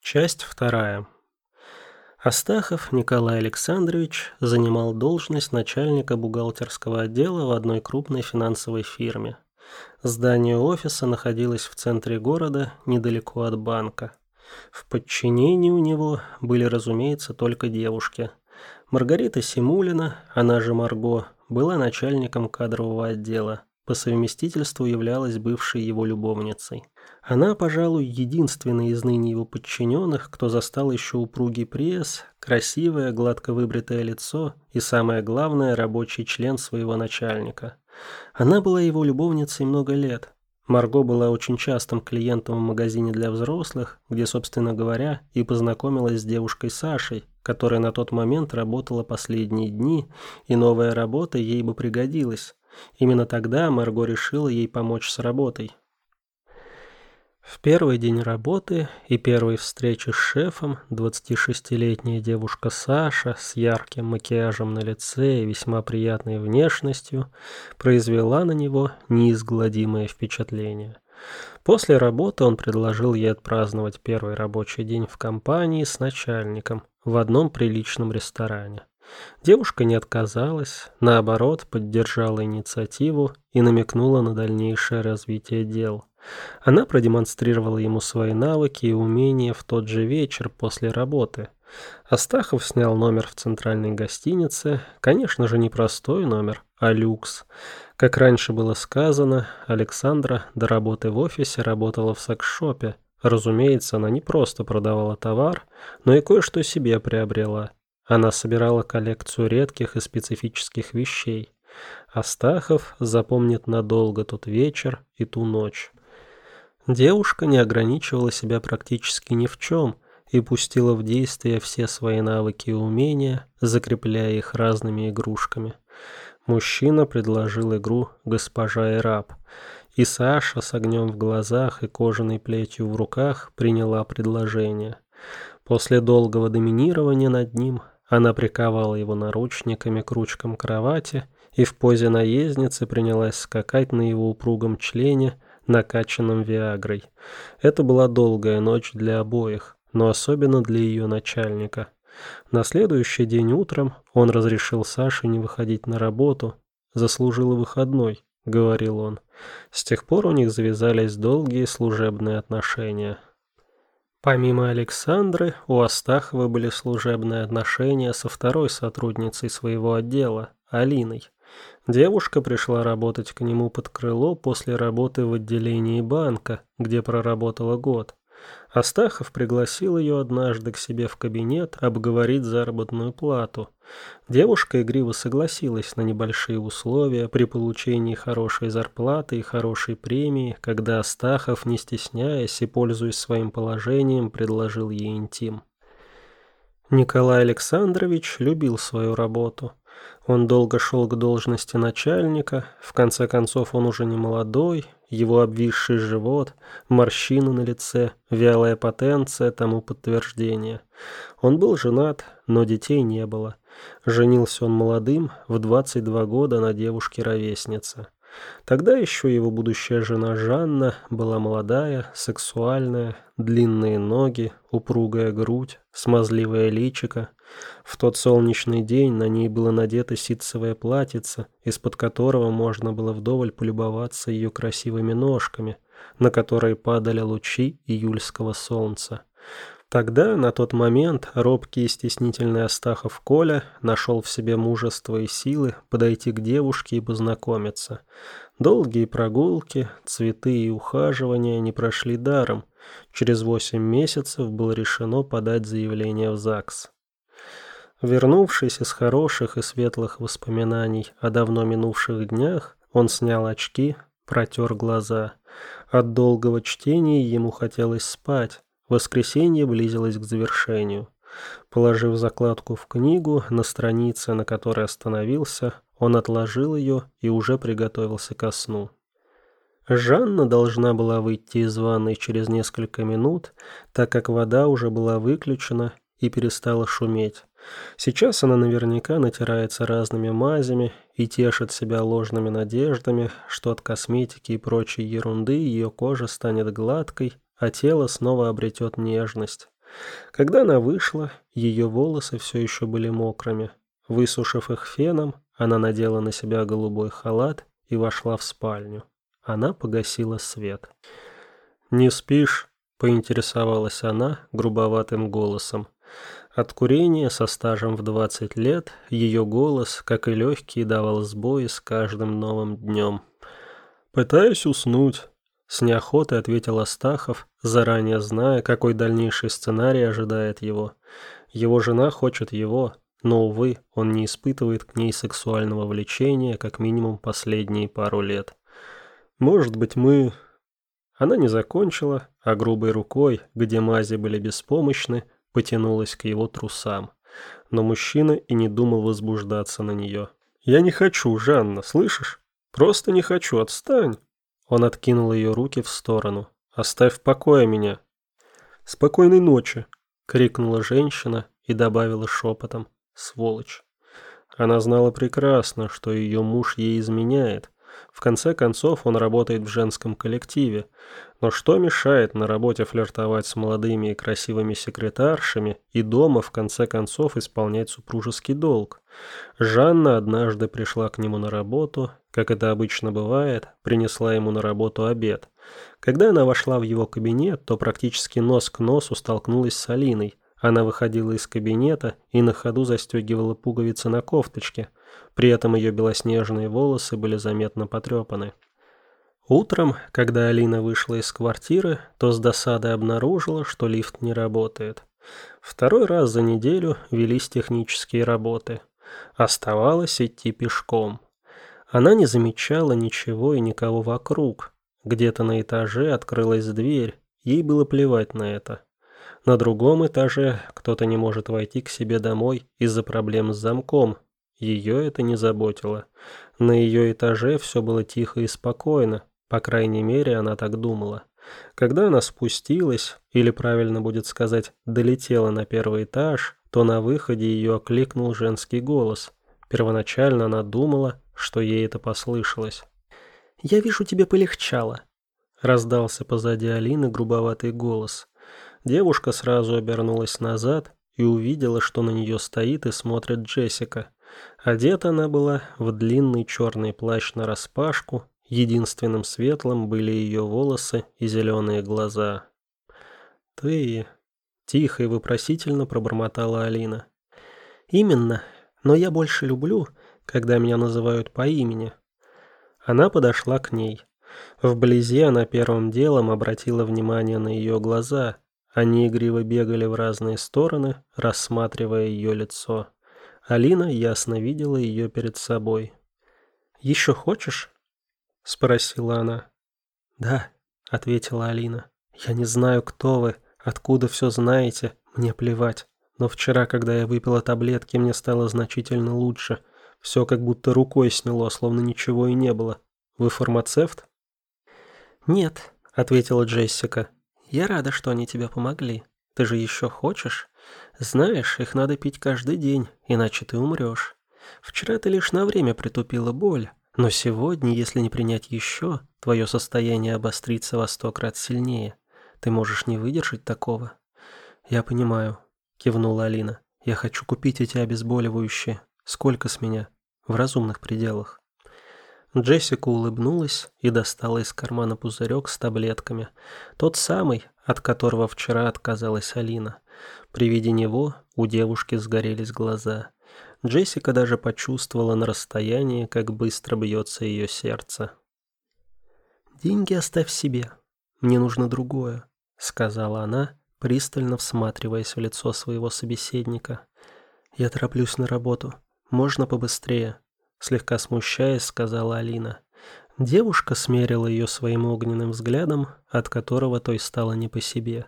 Часть вторая. Астахов Николай Александрович занимал должность начальника бухгалтерского отдела в одной крупной финансовой фирме. Здание офиса находилось в центре города, недалеко от банка. В подчинении у него были, разумеется, только девушки. Маргарита Симулина, она же Марго, была начальником кадрового отдела. По совместительству являлась бывшей его любовницей. Она, пожалуй, единственная из ныне его подчиненных, кто застал еще упругий пресс, красивое, гладко выбритое лицо и, самое главное, рабочий член своего начальника. Она была его любовницей много лет. Марго была очень частым клиентом в магазине для взрослых, где, собственно говоря, и познакомилась с девушкой Сашей, которая на тот момент работала последние дни, и новая работа ей бы пригодилась. Именно тогда Марго решила ей помочь с работой. В первый день работы и первой встречи с шефом 26-летняя девушка Саша с ярким макияжем на лице и весьма приятной внешностью произвела на него неизгладимое впечатление. После работы он предложил ей отпраздновать первый рабочий день в компании с начальником в одном приличном ресторане. Девушка не отказалась, наоборот, поддержала инициативу и намекнула на дальнейшее развитие дел. Она продемонстрировала ему свои навыки и умения в тот же вечер после работы. Астахов снял номер в центральной гостинице, конечно же, не простой номер, а люкс. Как раньше было сказано, Александра до работы в офисе работала в секс-шопе. Разумеется, она не просто продавала товар, но и кое-что себе приобрела. Она собирала коллекцию редких и специфических вещей. Астахов запомнит надолго тот вечер и ту ночь. Девушка не ограничивала себя практически ни в чем и пустила в действие все свои навыки и умения, закрепляя их разными игрушками. Мужчина предложил игру «Госпожа и раб», и Саша с огнем в глазах и кожаной плетью в руках приняла предложение. После долгого доминирования над ним она приковала его наручниками к ручкам кровати и в позе наездницы принялась скакать на его упругом члене, накачанном виагрой. Это была долгая ночь для обоих, но особенно для ее начальника. На следующий день утром он разрешил Саше не выходить на работу. «Заслужила выходной», — говорил он. С тех пор у них завязались долгие служебные отношения. Помимо Александры, у Астахова были служебные отношения со второй сотрудницей своего отдела, Алиной. Девушка пришла работать к нему под крыло после работы в отделении банка, где проработала год. Астахов пригласил ее однажды к себе в кабинет обговорить заработную плату. Девушка игриво согласилась на небольшие условия при получении хорошей зарплаты и хорошей премии, когда Астахов, не стесняясь и пользуясь своим положением, предложил ей интим. Николай Александрович любил свою работу. Он долго шел к должности начальника, в конце концов он уже не молодой, его обвисший живот, морщины на лице, вялая потенция тому подтверждение. Он был женат, но детей не было. Женился он молодым, в 22 года на девушке-ровеснице. Тогда еще его будущая жена Жанна была молодая, сексуальная, длинные ноги, упругая грудь, смазливое личико. В тот солнечный день на ней было надето ситцевое платьице, из-под которого можно было вдоволь полюбоваться ее красивыми ножками, на которые падали лучи июльского солнца. Тогда, на тот момент, робкий и стеснительный Астахов Коля нашел в себе мужество и силы подойти к девушке и познакомиться. Долгие прогулки, цветы и ухаживания не прошли даром. Через 8 месяцев было решено подать заявление в ЗАГС. Вернувшись из хороших и светлых воспоминаний о давно минувших днях, он снял очки, протер глаза. От долгого чтения ему хотелось спать. Воскресенье близилось к завершению. Положив закладку в книгу, на странице, на которой остановился, он отложил ее и уже приготовился ко сну. Жанна должна была выйти из ванной через несколько минут, так как вода уже была выключена и перестала шуметь. Сейчас она наверняка натирается разными мазями и тешит себя ложными надеждами, что от косметики и прочей ерунды ее кожа станет гладкой, а тело снова обретет нежность. Когда она вышла, ее волосы все еще были мокрыми. Высушив их феном, она надела на себя голубой халат и вошла в спальню. Она погасила свет. «Не спишь?» — поинтересовалась она грубоватым голосом. От курения со стажем в 20 лет ее голос, как и легкий, давал сбои с каждым новым днем. «Пытаюсь уснуть», — с неохотой ответил Астахов, заранее зная, какой дальнейший сценарий ожидает его. Его жена хочет его, но, увы, он не испытывает к ней сексуального влечения как минимум последние пару лет. «Может быть, мы...» Она не закончила, а грубой рукой, где мази были беспомощны, потянулась к его трусам. Но мужчина и не думал возбуждаться на нее. «Я не хочу, Жанна, слышишь? Просто не хочу, отстань!» Он откинул ее руки в сторону. «Оставь в покое меня!» «Спокойной ночи!» — крикнула женщина и добавила шепотом. «Сволочь!» Она знала прекрасно, что ее муж ей изменяет. В конце концов, он работает в женском коллективе. Но что мешает на работе флиртовать с молодыми и красивыми секретаршами и дома, в конце концов, исполнять супружеский долг? Жанна однажды пришла к нему на работу, как это обычно бывает, принесла ему на работу обед. Когда она вошла в его кабинет, то практически нос к носу столкнулась с Алиной. Она выходила из кабинета и на ходу застегивала пуговицы на кофточке. При этом ее белоснежные волосы были заметно потрепаны. Утром, когда Алина вышла из квартиры, то с досадой обнаружила, что лифт не работает. Второй раз за неделю велись технические работы. Оставалось идти пешком. Она не замечала ничего и никого вокруг. Где-то на этаже открылась дверь, ей было плевать на это. На другом этаже кто-то не может войти к себе домой из-за проблем с замком. Ее это не заботило. На ее этаже все было тихо и спокойно, по крайней мере, она так думала. Когда она спустилась, или правильно будет сказать, долетела на первый этаж, то на выходе ее окликнул женский голос. Первоначально она думала, что ей это послышалось. «Я вижу, тебе полегчало», — раздался позади Алины грубоватый голос. Девушка сразу обернулась назад и увидела, что на нее стоит и смотрит Джессика. Одета она была в длинный черный плащ нараспашку, единственным светлым были ее волосы и зеленые глаза. «Ты...» — тихо и вопросительно пробормотала Алина. «Именно, но я больше люблю, когда меня называют по имени». Она подошла к ней. Вблизи она первым делом обратила внимание на ее глаза. Они игриво бегали в разные стороны, рассматривая ее лицо. Алина ясно видела ее перед собой. «Еще хочешь?» — спросила она. «Да», — ответила Алина. «Я не знаю, кто вы, откуда все знаете, мне плевать. Но вчера, когда я выпила таблетки, мне стало значительно лучше. Все как будто рукой сняло, словно ничего и не было. Вы фармацевт?» «Нет», — ответила Джессика. «Я рада, что они тебе помогли. Ты же еще хочешь? Знаешь, их надо пить каждый день, иначе ты умрешь. Вчера ты лишь на время притупила боль, но сегодня, если не принять еще, твое состояние обострится во 100 крат сильнее. Ты можешь не выдержать такого». «Я понимаю», — кивнула Алина. «Я хочу купить эти обезболивающие. Сколько с меня? В разумных пределах». Джессика улыбнулась и достала из кармана пузырек с таблетками. Тот самый, от которого вчера отказалась Алина. При виде него у девушки сгорелись глаза. Джессика даже почувствовала на расстоянии, как быстро бьется ее сердце. «Деньги оставь себе. Мне нужно другое», — сказала она, пристально всматриваясь в лицо своего собеседника. «Я тороплюсь на работу. Можно побыстрее?» Слегка смущаясь, сказала Алина. Девушка смерила ее своим огненным взглядом, от которого той стало не по себе.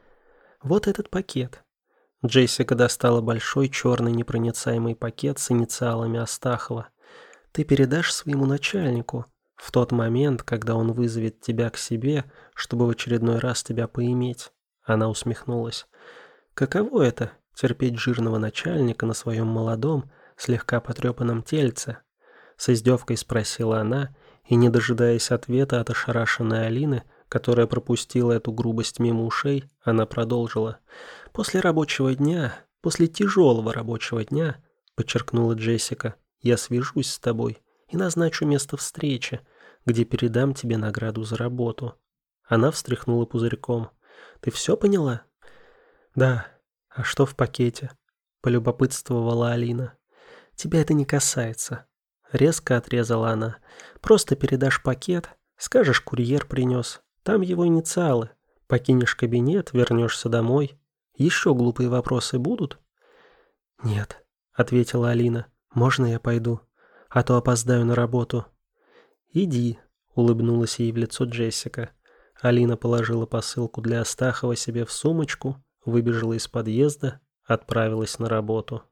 «Вот этот пакет». Джессика достала большой черный непроницаемый пакет с инициалами Астахова. «Ты передашь своему начальнику в тот момент, когда он вызовет тебя к себе, чтобы в очередной раз тебя поиметь». Она усмехнулась. «Каково это — терпеть жирного начальника на своем молодом, слегка потрепанном тельце?» С издевкой спросила она, и, не дожидаясь ответа от ошарашенной Алины, которая пропустила эту грубость мимо ушей, она продолжила. «После рабочего дня, после тяжелого рабочего дня, подчеркнула Джессика, я свяжусь с тобой и назначу место встречи, где передам тебе награду за работу». Она встряхнула пузырьком. «Ты все поняла?» «Да. А что в пакете?» — полюбопытствовала Алина. «Тебя это не касается», — резко отрезала она. «Просто передашь пакет, скажешь, курьер принес. Там его инициалы. Покинешь кабинет, вернешься домой. Еще глупые вопросы будут?» «Нет», — ответила Алина. «Можно я пойду? А то опоздаю на работу». «Иди», — улыбнулась ей в лицо Джессика. Алина положила посылку для Астахова себе в сумочку, выбежала из подъезда, отправилась на работу.